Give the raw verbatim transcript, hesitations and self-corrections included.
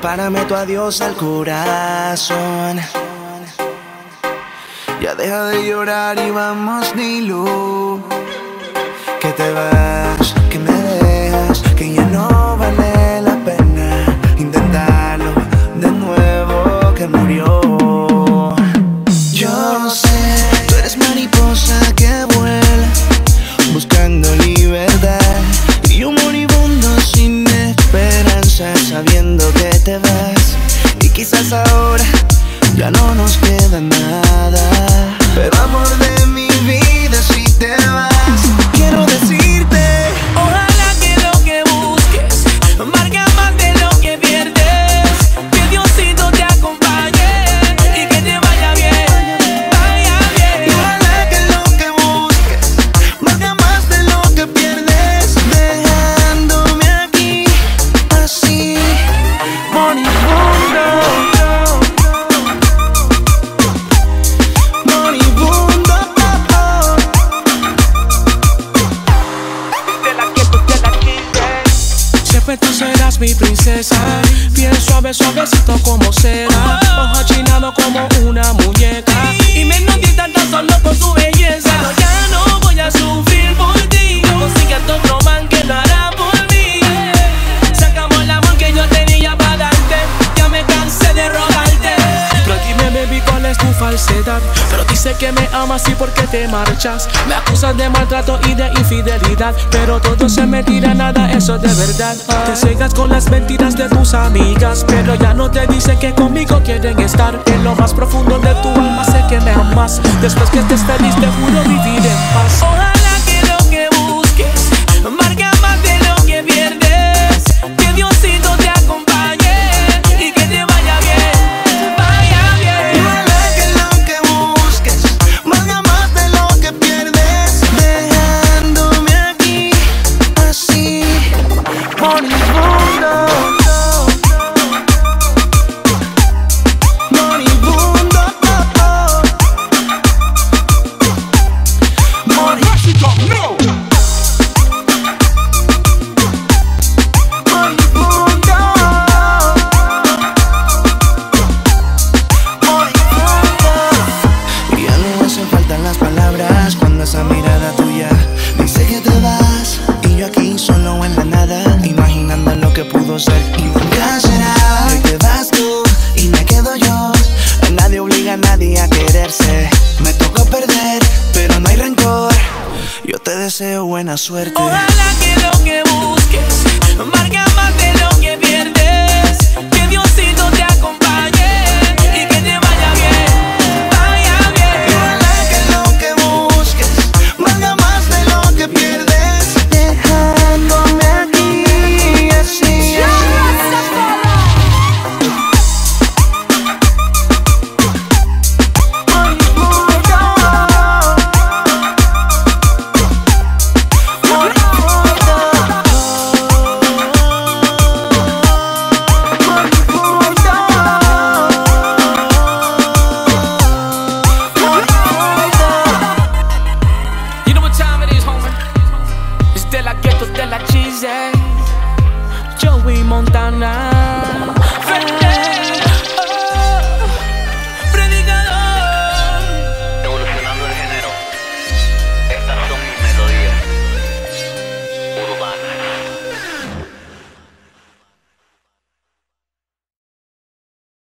Dispárame tu adiós al corazón. Ya deja de llorar y vamos, Nilu. Que te vas, que me dejas, que ya no vale la pena intentarlo de nuevo, que murió. Yo sé, tú eres mariposa que vuela buscando libertad, y yo moribundo sin esperanza, sabiendo que te vas. Y quizás ahora ya no nos queda nada, pero amor de mi vida, si te vas, quiero decirte: ojalá que lo que busques marque más de lo que pierdes. Que Diosito te acompañe y que te vaya bien, vaya bien. Ojalá que lo que busques marque más de lo que pierdes, dejándome aquí así, moribundo. Tú serás mi princesa, piel suave, suavecito como seda, ojo chinado como una muñeca, y me hipnotiza tan solo con su belleza. Pero ya no voy a sufrir por ti, consigue a otro man que lo hará por mí. Sacamos el amor que yo tenía para darte, ya me cansé de rogarte. Pero dime, baby, cuál es tu falsedad. Pero dice que me amas y por qué te marchas. Me acusas de maltrato y de infidelidad, pero todo se me tira, nada, eso de verdad. Te cegas con las mentiras de tus amigas, pero ya no te dicen que conmigo quieren estar. En lo más profundo de tu alma sé que me amas. Después que estés feliz te juro vivir en paz. Ojalá que lo que busques marque más de lo que pierdes. Que Diosito te acompañe y que te vaya bien, vaya bien. Ojalá que lo que busques marque más de lo que pierdes, dejándome aquí así, moribundo. Esa mirada tuya dice que te vas, y yo aquí solo en la nada, imaginando lo que pudo ser y nunca será. Hoy te vas tú y me quedo yo, nadie obliga a nadie a quererse. Me tocó perder, pero no hay rencor, yo te deseo buena suerte. Ojalá que lo que busques marque más de lo que pierdes. Que Diosito te acompañe y que te vaya bien, vaya bien. Ojalá que lo que busques valga más de lo que pierdes, dejándome aquí así. De la ghetto, de la cheese, Joey Montana.